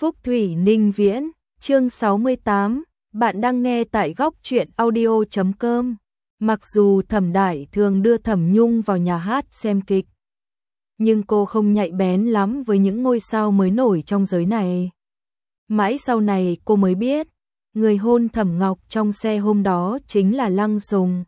Phúc Thủy Ninh Viễn, chương 68, bạn đang nghe tại góc truyện audio.com. Mặc dù Thẩm Đại thường đưa Thẩm Nhung vào nhà hát xem kịch, nhưng cô không nhạy bén lắm với những ngôi sao mới nổi trong giới này. Mãi sau này cô mới biết, người hôn Thẩm Ngọc trong xe hôm đó chính là Lăng Sùng.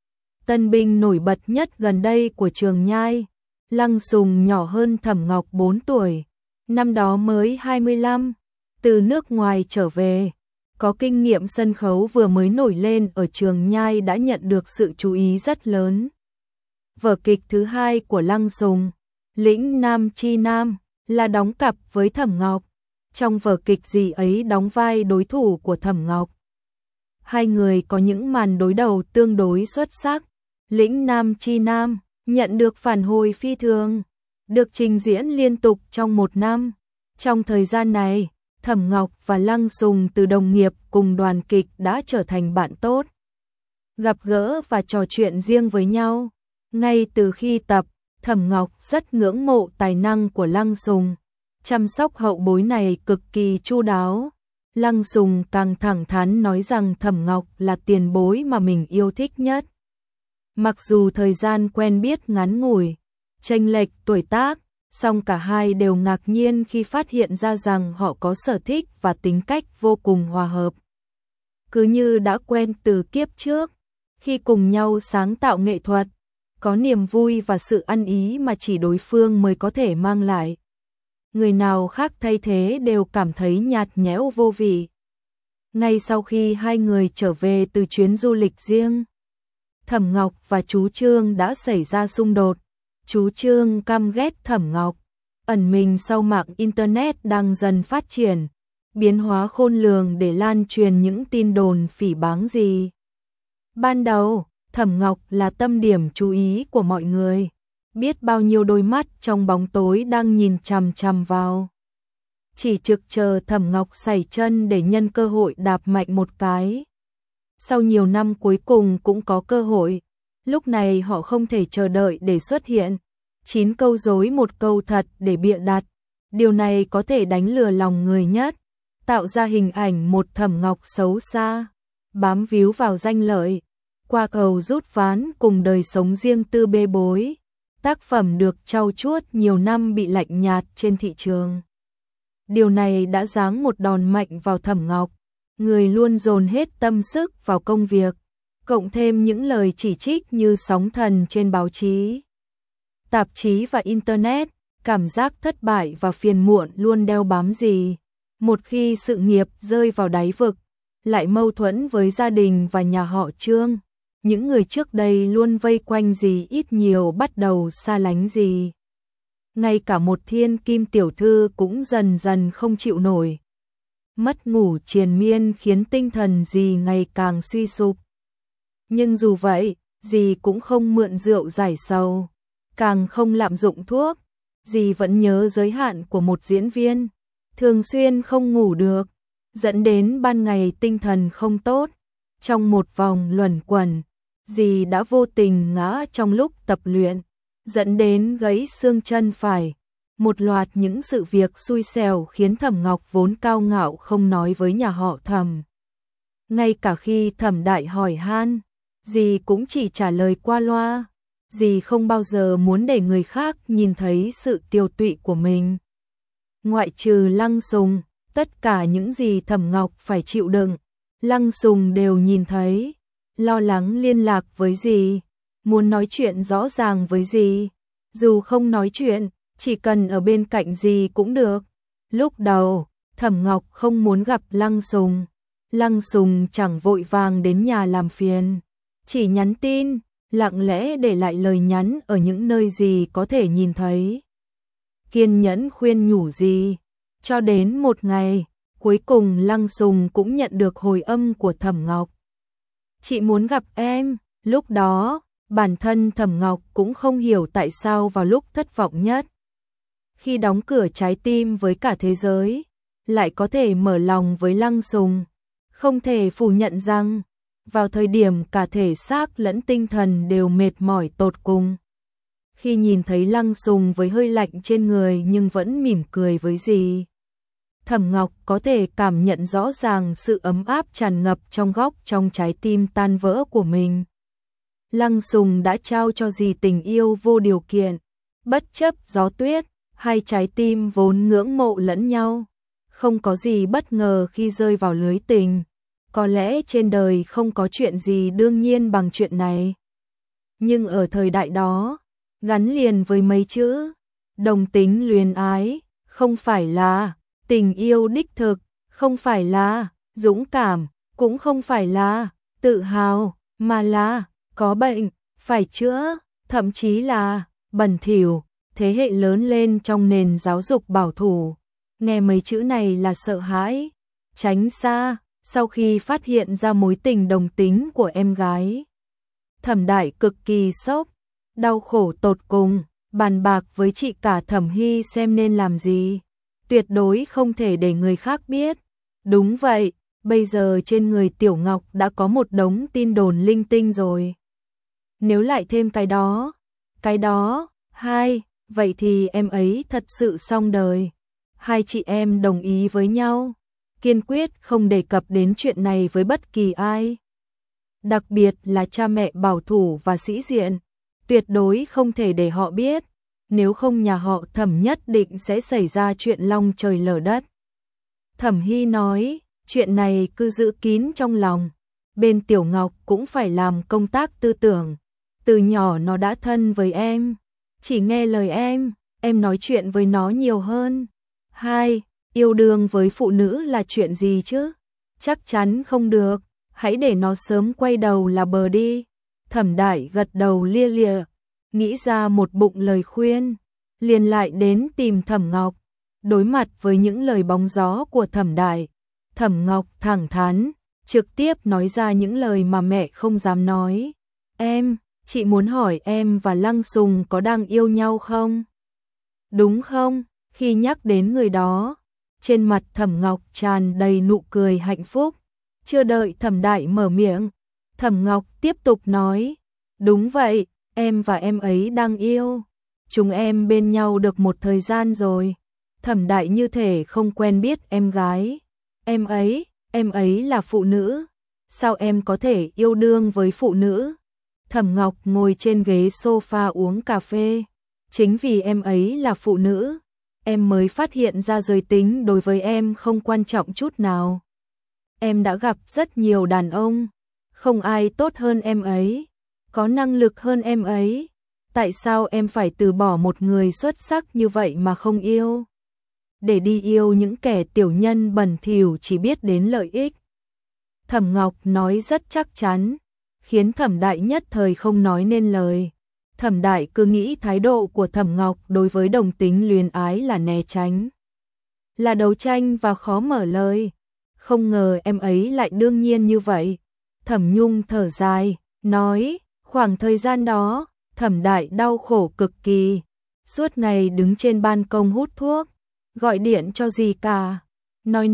Tân binh nổi bật nhất gần đây của Trường Nhai. Lăng Sùng nhỏ hơn Thẩm Ngọc 4 tuổi, năm đó mới 25, từ nước ngoài trở về, có kinh nghiệm sân khấu vừa mới nổi lên ở Trường Nhai đã nhận được sự chú ý rất lớn. Vở kịch thứ hai của Lăng Sùng, Lĩnh Nam Chi Nam, là đóng cặp với Thẩm Ngọc. Trong vở kịch gì ấy đóng vai đối thủ của Thẩm Ngọc. Hai người có những màn đối đầu tương đối xuất sắc. Lĩnh Nam Chi Nam nhận được phản hồi phi thường, được trình diễn liên tục trong 1 năm. Trong thời gian này, Thẩm Ngọc và Lăng Sùng từ đồng nghiệp cùng đoàn kịch đã trở thành bạn tốt, gặp gỡ và trò chuyện riêng với nhau. Ngay từ khi tập, Thẩm Ngọc rất ngưỡng mộ tài năng của Lăng Sùng, chăm sóc hậu bối này cực kỳ chu đáo. Lăng Sùng càng thẳng thắn nói rằng Thẩm Ngọc là tiền bối mà mình yêu thích nhất. Mặc dù thời gian quen biết ngắn ngủi, chênh lệch tuổi tác, song cả hai đều ngạc nhiên khi phát hiện ra rằng họ có sở thích và tính cách vô cùng hòa hợp. Cứ như đã quen từ kiếp trước, khi cùng nhau sáng tạo nghệ thuật, có niềm vui và sự ăn ý mà chỉ đối phương mới có thể mang lại. Người nào khác thay thế đều cảm thấy nhạt nhẽo vô vị. Ngay sau khi hai người trở về từ chuyến du lịch riêng, Thẩm Ngọc và chú Trương đã xảy ra xung đột. Chú Trương căm ghét Thẩm Ngọc, ẩn mình sau mạng Internet đang dần phát triển, biến hóa khôn lường để lan truyền những tin đồn phỉ báng gì. Ban đầu, Thẩm Ngọc là tâm điểm chú ý của mọi người, biết bao nhiêu đôi mắt trong bóng tối đang nhìn chằm chằm vào. Chỉ trực chờ Thẩm Ngọc sẩy chân để nhân cơ hội đạp mạnh một cái. Sau nhiều năm cuối cùng cũng có cơ hội, lúc này họ không thể chờ đợi để xuất hiện. 9 câu dối 1 câu thật để bịa đặt, điều này có thể đánh lừa lòng người nhất, tạo ra hình ảnh một Thẩm Ngọc xấu xa, bám víu vào danh lợi, qua cầu rút ván cùng đời sống riêng tư bê bối. Tác phẩm được trau chuốt nhiều năm bị lạnh nhạt trên thị trường. Điều này đã giáng một đòn mạnh vào Thẩm Ngọc, người luôn dồn hết tâm sức vào công việc, cộng thêm những lời chỉ trích như sóng thần trên báo chí, tạp chí và Internet, cảm giác thất bại và phiền muộn luôn đeo bám dì. Một khi sự nghiệp rơi vào đáy vực, lại mâu thuẫn với gia đình và nhà họ Trương, những người trước đây luôn vây quanh dì ít nhiều bắt đầu xa lánh dì. Ngay cả một thiên kim tiểu thư cũng dần dần không chịu nổi. Mất ngủ triền miên khiến tinh thần dì ngày càng suy sụp. Nhưng dù vậy, dì cũng không mượn rượu giải sầu, càng không lạm dụng thuốc. Dì vẫn nhớ giới hạn của một diễn viên, thường xuyên không ngủ được, dẫn đến ban ngày tinh thần không tốt. Trong một vòng luẩn quẩn, dì đã vô tình ngã trong lúc tập luyện, dẫn đến gãy xương chân phải. Một loạt những sự việc xui xẻo khiến Thẩm Ngọc vốn cao ngạo không nói với nhà họ Thẩm. Ngay cả khi Thẩm Đại hỏi han, dì cũng chỉ trả lời qua loa. Dì không bao giờ muốn để người khác nhìn thấy sự tiều tụy của mình. Ngoại trừ Lăng Sùng, tất cả những gì Thẩm Ngọc phải chịu đựng, Lăng Sùng đều nhìn thấy. Lo lắng liên lạc với dì, muốn nói chuyện rõ ràng với dì. Dù không nói chuyện, chỉ cần ở bên cạnh dì cũng được. Lúc đầu, Thẩm Ngọc không muốn gặp Lăng Sùng. Lăng Sùng chẳng vội vàng đến nhà làm phiền, chỉ nhắn tin, lặng lẽ để lại lời nhắn ở những nơi dì có thể nhìn thấy. Kiên nhẫn khuyên nhủ dì, cho đến một ngày, cuối cùng Lăng Sùng cũng nhận được hồi âm của Thẩm Ngọc. Chị muốn gặp em. Lúc đó, bản thân Thẩm Ngọc cũng không hiểu tại sao vào lúc thất vọng nhất, khi đóng cửa trái tim với cả thế giới, lại có thể mở lòng với Lăng Sùng. Không thể phủ nhận rằng, vào thời điểm cả thể xác lẫn tinh thần đều mệt mỏi tột cùng, khi nhìn thấy Lăng Sùng với hơi lạnh trên người nhưng vẫn mỉm cười với dì, Thẩm Ngọc có thể cảm nhận rõ ràng sự ấm áp tràn ngập trong góc trong trái tim tan vỡ của mình. Lăng Sùng đã trao cho dì tình yêu vô điều kiện, bất chấp gió tuyết, hai trái tim vốn ngưỡng mộ lẫn nhau. Không có gì bất ngờ khi rơi vào lưới tình, có lẽ trên đời không có chuyện gì đương nhiên bằng chuyện này. Nhưng ở thời đại đó, gắn liền với mấy chữ, đồng tính luyến ái, không phải là tình yêu đích thực, không phải là dũng cảm, cũng không phải là tự hào, mà là có bệnh, phải chữa, thậm chí là bẩn thỉu. Thế hệ lớn lên trong nền giáo dục bảo thủ, nghe mấy chữ này là sợ hãi, tránh xa. Sau khi phát hiện ra mối tình đồng tính của em gái, Thẩm Đại cực kỳ sốc, đau khổ tột cùng, bàn bạc với chị cả Thẩm Hy xem nên làm gì. Tuyệt đối không thể để người khác biết. Đúng vậy, bây giờ trên người Tiểu Ngọc đã có một đống tin đồn linh tinh rồi. Nếu lại thêm cái đó, hai, vậy thì em ấy thật sự xong đời. Hai chị em đồng ý với nhau, kiên quyết không đề cập đến chuyện này với bất kỳ ai. Đặc biệt là cha mẹ bảo thủ và sĩ diện, tuyệt đối không thể để họ biết, nếu không nhà họ Thẩm nhất định sẽ xảy ra chuyện long trời lở đất. Thẩm Hy nói, chuyện này cứ giữ kín trong lòng, bên Tiểu Ngọc cũng phải làm công tác tư tưởng. Từ nhỏ nó đã thân với em, chỉ nghe lời em nói chuyện với nó nhiều hơn. Hai, yêu đương với phụ nữ là chuyện gì chứ? Chắc chắn không được, hãy để nó sớm quay đầu là bờ đi. Thẩm Đại gật đầu lia lịa, nghĩ ra một bụng lời khuyên, liền lại đến tìm Thẩm Ngọc. Đối mặt với những lời bóng gió của Thẩm Đại, Thẩm Ngọc thẳng thắn, trực tiếp nói ra những lời mà mẹ không dám nói. Chị muốn hỏi em và Lăng Sùng có đang yêu nhau không? Đúng không? Khi nhắc đến người đó, trên mặt Thẩm Ngọc tràn đầy nụ cười hạnh phúc. Chưa đợi Thẩm Đại mở miệng, Thẩm Ngọc tiếp tục nói, đúng vậy, em và em ấy đang yêu. Chúng em bên nhau được một thời gian rồi. Thẩm Đại như thể không quen biết em gái. Em ấy là phụ nữ. Sao em có thể yêu đương với phụ nữ? Thẩm Ngọc ngồi trên ghế sofa uống cà phê. Chính vì em ấy là phụ nữ, em mới phát hiện ra giới tính đối với em không quan trọng chút nào. Em đã gặp rất nhiều đàn ông, không ai tốt hơn em ấy, có năng lực hơn em ấy. Tại sao em phải từ bỏ một người xuất sắc như vậy mà không yêu? Để đi yêu những kẻ tiểu nhân bẩn thỉu chỉ biết đến lợi ích. Thẩm Ngọc nói rất chắc chắn, khiến Thẩm Đại nhất thời không nói nên lời. Thẩm Đại cứ nghĩ thái độ của Thẩm Ngọc đối với đồng tính luyến ái là né tránh, là đấu tranh và khó mở lời. Không ngờ em ấy lại đương nhiên như vậy. Thẩm Nhung thở dài, nói, khoảng thời gian đó, Thẩm Đại đau khổ cực kỳ, suốt ngày đứng trên ban công hút thuốc, gọi điện cho dì cả, nói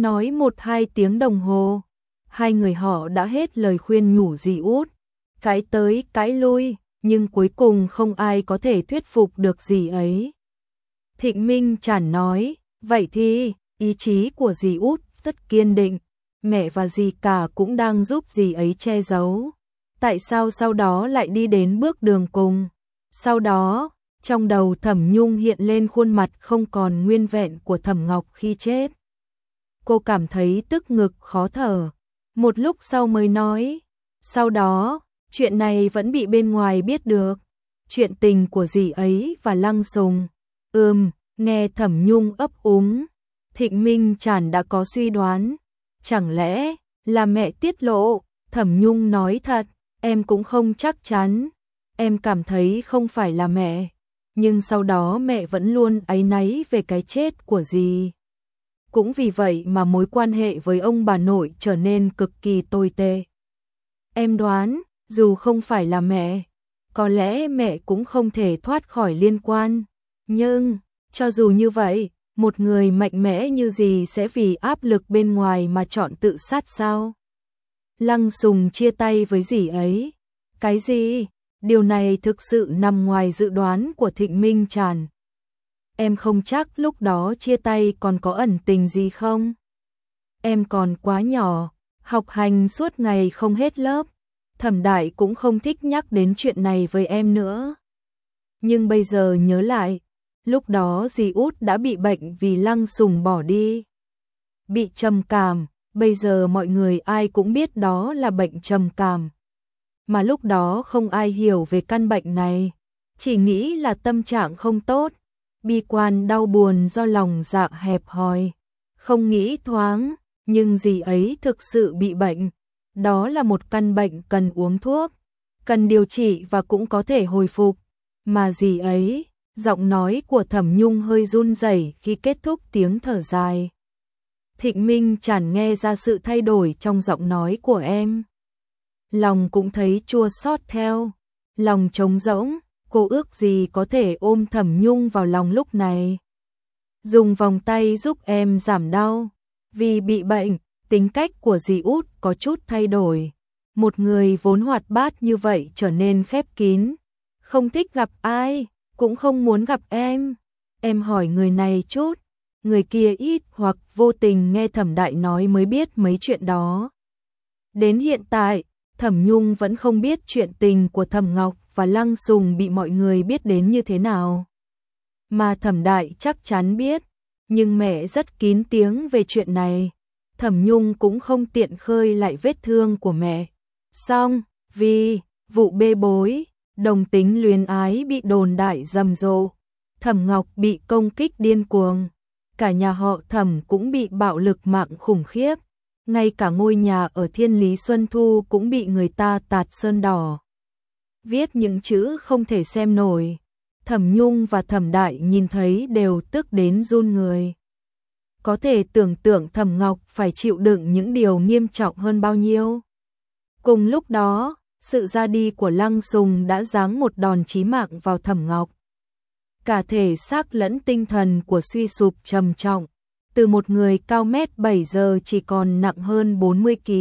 1-2 tiếng đồng hồ. Hai người họ đã hết lời khuyên nhủ dì út, cãi tới cãi lui, nhưng cuối cùng không ai có thể thuyết phục được dì ấy. Thịnh Minh Trản nói, vậy thì, ý chí của dì út rất kiên định, mẹ và dì cả cũng đang giúp dì ấy che giấu. Tại sao sau đó lại đi đến bước đường cùng? Sau đó, trong đầu Thẩm Nhung hiện lên khuôn mặt không còn nguyên vẹn của Thẩm Ngọc khi chết. Cô cảm thấy tức ngực khó thở, một lúc sau mới nói, sau đó, chuyện này vẫn bị bên ngoài biết được, chuyện tình của dì ấy và Lăng Sùng. Nghe Thẩm Nhung ấp úng, Thịnh Minh Trản đã có suy đoán, chẳng lẽ là mẹ tiết lộ? Thẩm Nhung nói thật, em cũng không chắc chắn, em cảm thấy không phải là mẹ, nhưng sau đó mẹ vẫn luôn áy náy về cái chết của dì. Cũng vì vậy mà mối quan hệ với ông bà nội trở nên cực kỳ tồi tệ. Em đoán, dù không phải là mẹ, có lẽ mẹ cũng không thể thoát khỏi liên quan. Nhưng, cho dù như vậy, một người mạnh mẽ như dì sẽ vì áp lực bên ngoài mà chọn tự sát sao? Lăng Sùng chia tay với dì ấy. Cái gì? Điều này thực sự nằm ngoài dự đoán của Thịnh Minh Trản. em không chắc lúc đó chia tay còn có ẩn tình gì không. Em còn quá nhỏ, học hành suốt ngày không hết lớp, Thẩm Đại cũng không thích nhắc đến chuyện này với em nữa. Nhưng bây giờ nhớ lại, lúc đó dì Út đã bị bệnh vì Lăng Sùng bỏ đi. Bị trầm cảm, bây giờ mọi người ai cũng biết đó là bệnh trầm cảm. Mà lúc đó không ai hiểu về căn bệnh này, chỉ nghĩ là tâm trạng không tốt, bi quan đau buồn do lòng dạ hẹp hòi, không nghĩ thoáng, nhưng dì ấy thực sự bị bệnh. Đó là một căn bệnh cần uống thuốc, cần điều trị và cũng có thể hồi phục. Mà dì ấy, giọng nói của Thẩm Nhung hơi run rẩy khi kết thúc tiếng thở dài. Thịnh Minh Trản nghe ra sự thay đổi trong giọng nói của em. Lòng cũng thấy chua xót theo, lòng trống rỗng, cô ước gì có thể ôm Thẩm Nhung vào lòng lúc này. Dùng vòng tay giúp em giảm đau, vì bị bệnh, tính cách của dì Út có chút thay đổi. Một người vốn hoạt bát như vậy trở nên khép kín, không thích gặp ai, cũng không muốn gặp em. Em hỏi người này chút, người kia ít hoặc vô tình nghe Thẩm Đại nói mới biết mấy chuyện đó. Đến hiện tại, Thẩm Nhung vẫn không biết chuyện tình của Thẩm Ngọc và Lăng Sùng bị mọi người biết đến như thế nào. Mà Thẩm Đại chắc chắn biết, nhưng mẹ rất kín tiếng về chuyện này. Thẩm Nhung cũng không tiện khơi lại vết thương của mẹ. Xong, vì vụ bê bối, đồng tính luyến ái bị đồn đại rầm rộ, Thẩm Ngọc bị công kích điên cuồng, cả nhà họ Thẩm cũng bị bạo lực mạng khủng khiếp, ngay cả ngôi nhà ở Thiên Lý Xuân Thu cũng bị người ta tạt sơn đỏ. Viết những chữ không thể xem nổi, Thẩm Nhung và Thẩm Đại nhìn thấy đều tức đến run người. Có thể tưởng tượng Thẩm Ngọc phải chịu đựng những điều nghiêm trọng hơn bao nhiêu. Cùng lúc đó, sự ra đi của Lăng Sùng đã giáng một đòn chí mạng vào Thẩm Ngọc. Cả thể xác lẫn tinh thần của suy sụp trầm trọng, từ một người cao mét 7 giờ chỉ còn nặng hơn 40 kg.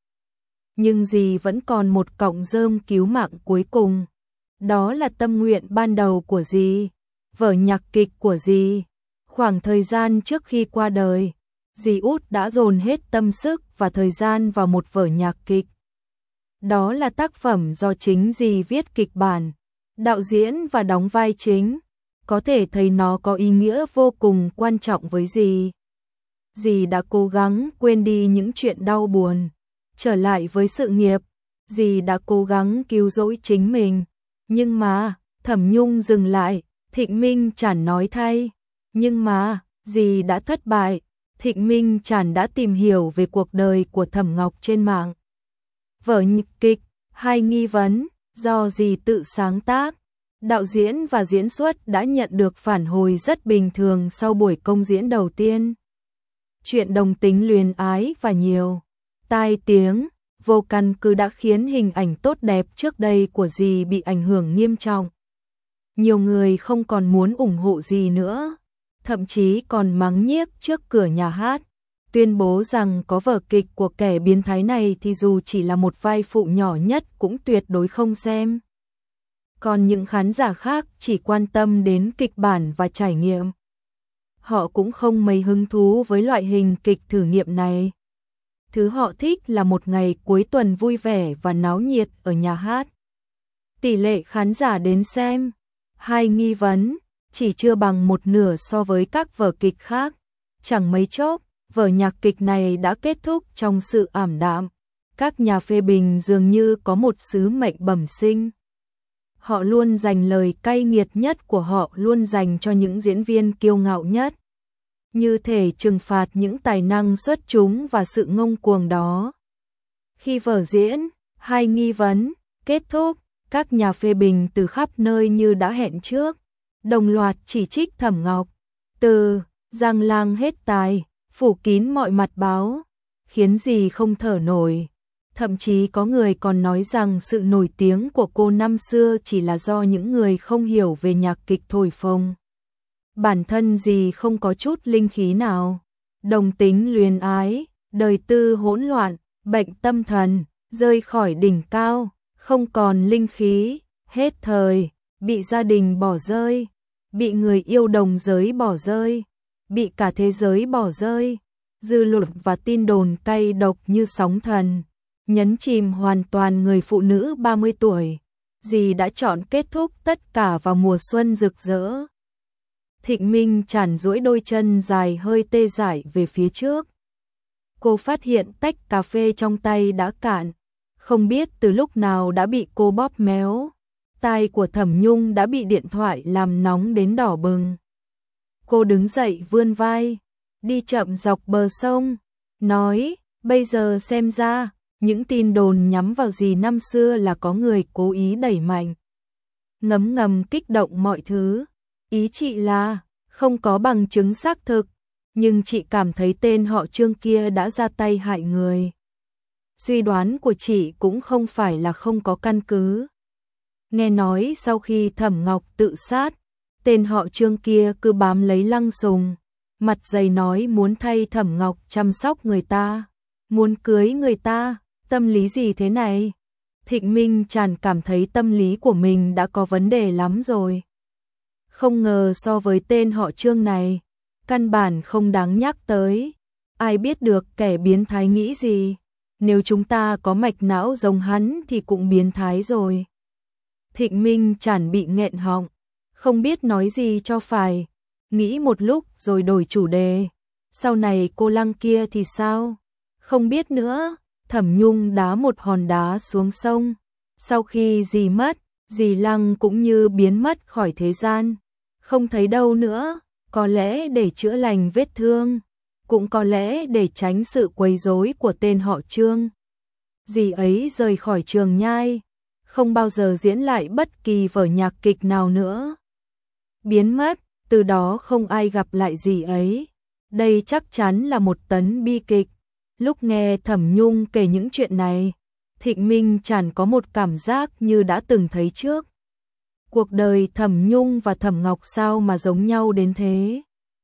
Nhưng dì vẫn còn một cọng rơm cứu mạng cuối cùng. Đó là tâm nguyện ban đầu của dì, vở nhạc kịch của dì. Khoảng thời gian trước khi qua đời, dì Út đã dồn hết tâm sức và thời gian vào một vở nhạc kịch. Đó là tác phẩm do chính dì viết kịch bản, đạo diễn và đóng vai chính. Có thể thấy nó có ý nghĩa vô cùng quan trọng với dì. Dì đã cố gắng quên đi những chuyện đau buồn, trở lại với sự nghiệp. Dì đã cố gắng cứu rỗi chính mình. Nhưng mà, Thẩm Nhung dừng lại, Thịnh Minh Trản nói thay. Nhưng mà, dì đã thất bại. Thịnh Minh Trản đã tìm hiểu về cuộc đời của Thẩm Ngọc trên mạng. Vở nhạc kịch, Hai nghi vấn, do dì tự sáng tác. Đạo diễn và diễn xuất đã nhận được phản hồi rất bình thường sau buổi công diễn đầu tiên. Chuyện đồng tính luyến ái và nhiều tai tiếng, vô căn cứ đã khiến hình ảnh tốt đẹp trước đây của dì bị ảnh hưởng nghiêm trọng. Nhiều người không còn muốn ủng hộ dì nữa, thậm chí còn mắng nhiếc trước cửa nhà hát, tuyên bố rằng có vở kịch của kẻ biến thái này thì dù chỉ là một vai phụ nhỏ nhất cũng tuyệt đối không xem. Còn những khán giả khác chỉ quan tâm đến kịch bản và trải nghiệm. Họ cũng không mấy hứng thú với loại hình kịch thử nghiệm này. Thứ họ thích là một ngày cuối tuần vui vẻ và náo nhiệt ở nhà hát. Tỷ lệ khán giả đến xem Hai nghi vấn chỉ chưa bằng một nửa so với các vở kịch khác. Chẳng mấy chốc, vở nhạc kịch này đã kết thúc trong sự ảm đạm. Các nhà phê bình dường như có một sứ mệnh bẩm sinh. Họ luôn dành lời cay nghiệt nhất của họ luôn dành cho những diễn viên kiêu ngạo nhất, như thể trừng phạt những tài năng xuất chúng và sự ngông cuồng đó. Khi vở diễn Hai nghi vấn kết thúc, các nhà phê bình từ khắp nơi như đã hẹn trước, đồng loạt chỉ trích Thẩm Ngọc. Từ giang lang hết tài, phủ kín mọi mặt báo, khiến dì không thở nổi. Thậm chí có người còn nói rằng sự nổi tiếng của cô năm xưa chỉ là do những người không hiểu về nhạc kịch thổi phồng. Bản thân dì không có chút linh khí nào. Đồng tính luyến ái, đời tư hỗn loạn, bệnh tâm thần, rơi khỏi đỉnh cao, không còn linh khí, hết thời, bị gia đình bỏ rơi, bị người yêu đồng giới bỏ rơi, bị cả thế giới bỏ rơi. Dư luận và tin đồn cay độc như sóng thần, nhấn chìm hoàn toàn người phụ nữ 30 tuổi. Dì đã chọn kết thúc tất cả vào mùa xuân rực rỡ. Thịnh Minh Tràn duỗi đôi chân dài hơi tê dại về phía trước. Cô phát hiện tách cà phê trong tay đã cạn, không biết từ lúc nào đã bị cô bóp méo. Tai của Thẩm Nhung đã bị điện thoại làm nóng đến đỏ bừng. Cô đứng dậy vươn vai, đi chậm dọc bờ sông, nói, bây giờ xem ra, những tin đồn nhắm vào dì năm xưa là có người cố ý đẩy mạnh. Ngấm ngầm kích động mọi thứ. Ý chị là, không có bằng chứng xác thực, nhưng chị cảm thấy tên họ Trương kia đã ra tay hại người. Suy đoán của chị cũng không phải là không có căn cứ. Nghe nói sau khi Thẩm Ngọc tự sát, tên họ Trương kia cứ bám lấy Lăng Sùng, mặt dày nói muốn thay Thẩm Ngọc chăm sóc người ta, muốn cưới người ta, tâm lý gì thế này? Thịnh Minh Tràn cảm thấy tâm lý của mình đã có vấn đề lắm rồi. Không ngờ so với tên họ Trương này, căn bản không đáng nhắc tới. Ai biết được kẻ biến thái nghĩ gì, nếu chúng ta có mạch não giống hắn thì cũng biến thái rồi. Thịnh Minh Tràn bị nghẹn họng, không biết nói gì cho phải, nghĩ một lúc rồi đổi chủ đề. Sau này cô Lăng kia thì sao? Không biết nữa. Thẩm Nhung đá một hòn đá xuống sông. Sau khi dì mất, dì Lăng cũng như biến mất khỏi thế gian. Không thấy đâu nữa, có lẽ để chữa lành vết thương, cũng có lẽ để tránh sự quấy rối của tên họ Trương. Dì ấy rời khỏi Trường Nhai, không bao giờ diễn lại bất kỳ vở nhạc kịch nào nữa. Biến mất, từ đó không ai gặp lại dì ấy. Đây chắc chắn là một tấn bi kịch. Lúc nghe Thẩm Nhung kể những chuyện này, Thịnh Minh Tràn có một cảm giác như đã từng thấy trước. Cuộc đời Thẩm Nhung và Thẩm Ngọc sao mà giống nhau đến thế?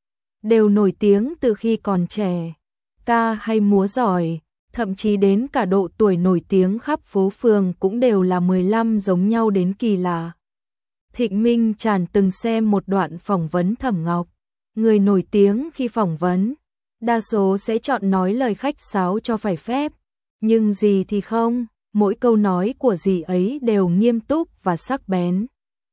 Đều nổi tiếng từ khi còn trẻ, ca hay múa giỏi, thậm chí đến cả độ tuổi nổi tiếng khắp phố phường cũng đều là 15 giống nhau đến kỳ lạ. Thịnh Minh Tràn từng xem một đoạn phỏng vấn Thẩm Ngọc. Người nổi tiếng khi phỏng vấn, đa số sẽ chọn nói lời khách sáo cho phải phép, nhưng dì thì không, mỗi câu nói của dì ấy đều nghiêm túc và sắc bén.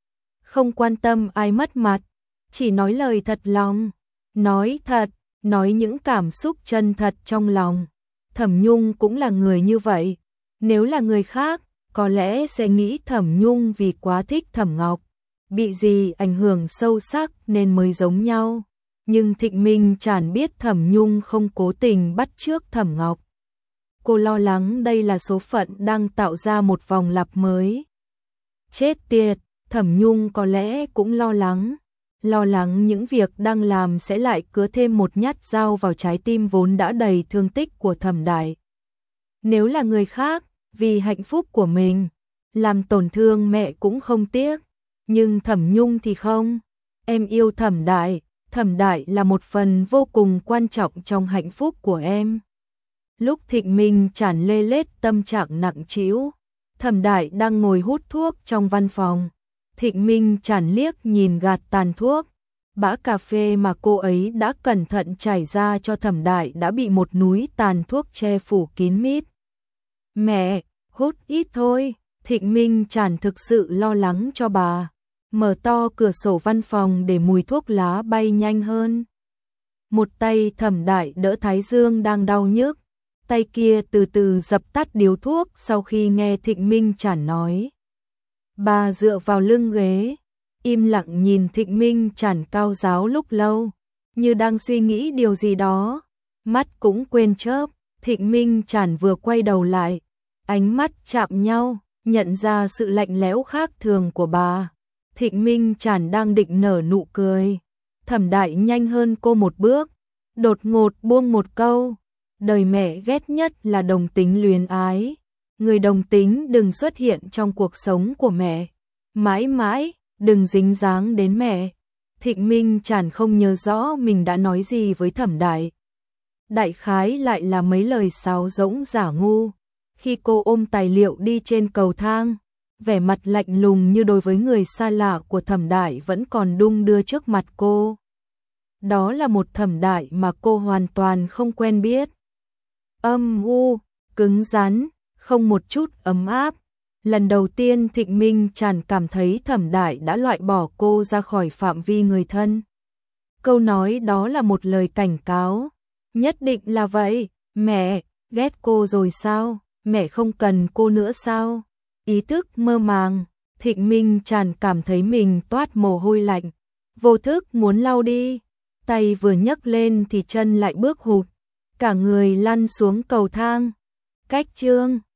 Không quan tâm ai mất mặt, chỉ nói lời thật lòng, nói thật, nói những cảm xúc chân thật trong lòng. Thẩm Nhung cũng là người như vậy, nếu là người khác, có lẽ sẽ nghĩ Thẩm Nhung vì quá thích Thẩm Ngọc, bị dì ảnh hưởng sâu sắc nên mới giống nhau. Nhưng Thịnh Minh Tràn biết Thẩm Nhung không cố tình bắt chước Thẩm Ngọc. Cô lo lắng đây là số phận đang tạo ra một vòng lặp mới. Chết tiệt, Thẩm Nhung có lẽ cũng lo lắng những việc đang làm sẽ lại cứa thêm một nhát dao vào trái tim vốn đã đầy thương tích của Thẩm Đại. Nếu là người khác, vì hạnh phúc của mình, làm tổn thương mẹ cũng không tiếc, nhưng Thẩm Nhung thì không. Em yêu Thẩm Đại. Thẩm Đại là một phần vô cùng quan trọng trong hạnh phúc của em. Lúc Thịnh Minh Tràn lê lết tâm trạng nặng trĩu, Thẩm Đại đang ngồi hút thuốc trong văn phòng. Thịnh Minh Tràn liếc nhìn gạt tàn thuốc. Bã cà phê mà cô ấy đã cẩn thận trải ra cho Thẩm Đại đã bị một núi tàn thuốc che phủ kín mít. Mẹ, hút ít thôi. Thịnh Minh Tràn thực sự lo lắng cho bà. Mở to cửa sổ văn phòng để mùi thuốc lá bay nhanh hơn. Một tay Thẩm Đại đỡ thái dương đang đau nhức, tay kia từ từ dập tắt điếu thuốc sau khi nghe Thịnh Minh Tràn nói. Bà dựa vào lưng ghế, im lặng nhìn Thịnh Minh Tràn cao ráo lúc lâu, như đang suy nghĩ điều gì đó, mắt cũng quên chớp. Thịnh Minh Tràn vừa quay đầu lại, ánh mắt chạm nhau, nhận ra sự lạnh lẽo khác thường của bà. Thịnh Minh Tràn đang định nở nụ cười, Thẩm Đại nhanh hơn cô một bước, đột ngột buông một câu, đời mẹ ghét nhất là đồng tính luyến ái, người đồng tính đừng xuất hiện trong cuộc sống của mẹ, mãi mãi đừng dính dáng đến mẹ. Thịnh Minh Tràn không nhớ rõ mình đã nói gì với Thẩm Đại. Đại khái lại là mấy lời sáo rỗng giả ngu. Khi cô ôm tài liệu đi trên cầu thang, vẻ mặt lạnh lùng như đối với người xa lạ của Thẩm Đại vẫn còn đung đưa trước mặt cô. Đó là một Thẩm Đại mà cô hoàn toàn không quen biết. Âm u, cứng rắn, không một chút ấm áp. Lần đầu tiên Thịnh Minh Tràn cảm thấy Thẩm Đại đã loại bỏ cô ra khỏi phạm vi người thân. Câu nói đó là một lời cảnh cáo. Nhất định là vậy, mẹ, ghét cô rồi sao, mẹ không cần cô nữa sao? Ý thức mơ màng, Thịnh Minh Tràn cảm thấy mình toát mồ hôi lạnh, vô thức muốn lau đi, tay vừa nhấc lên thì chân lại bước hụt, cả người lăn xuống cầu thang. Cách chương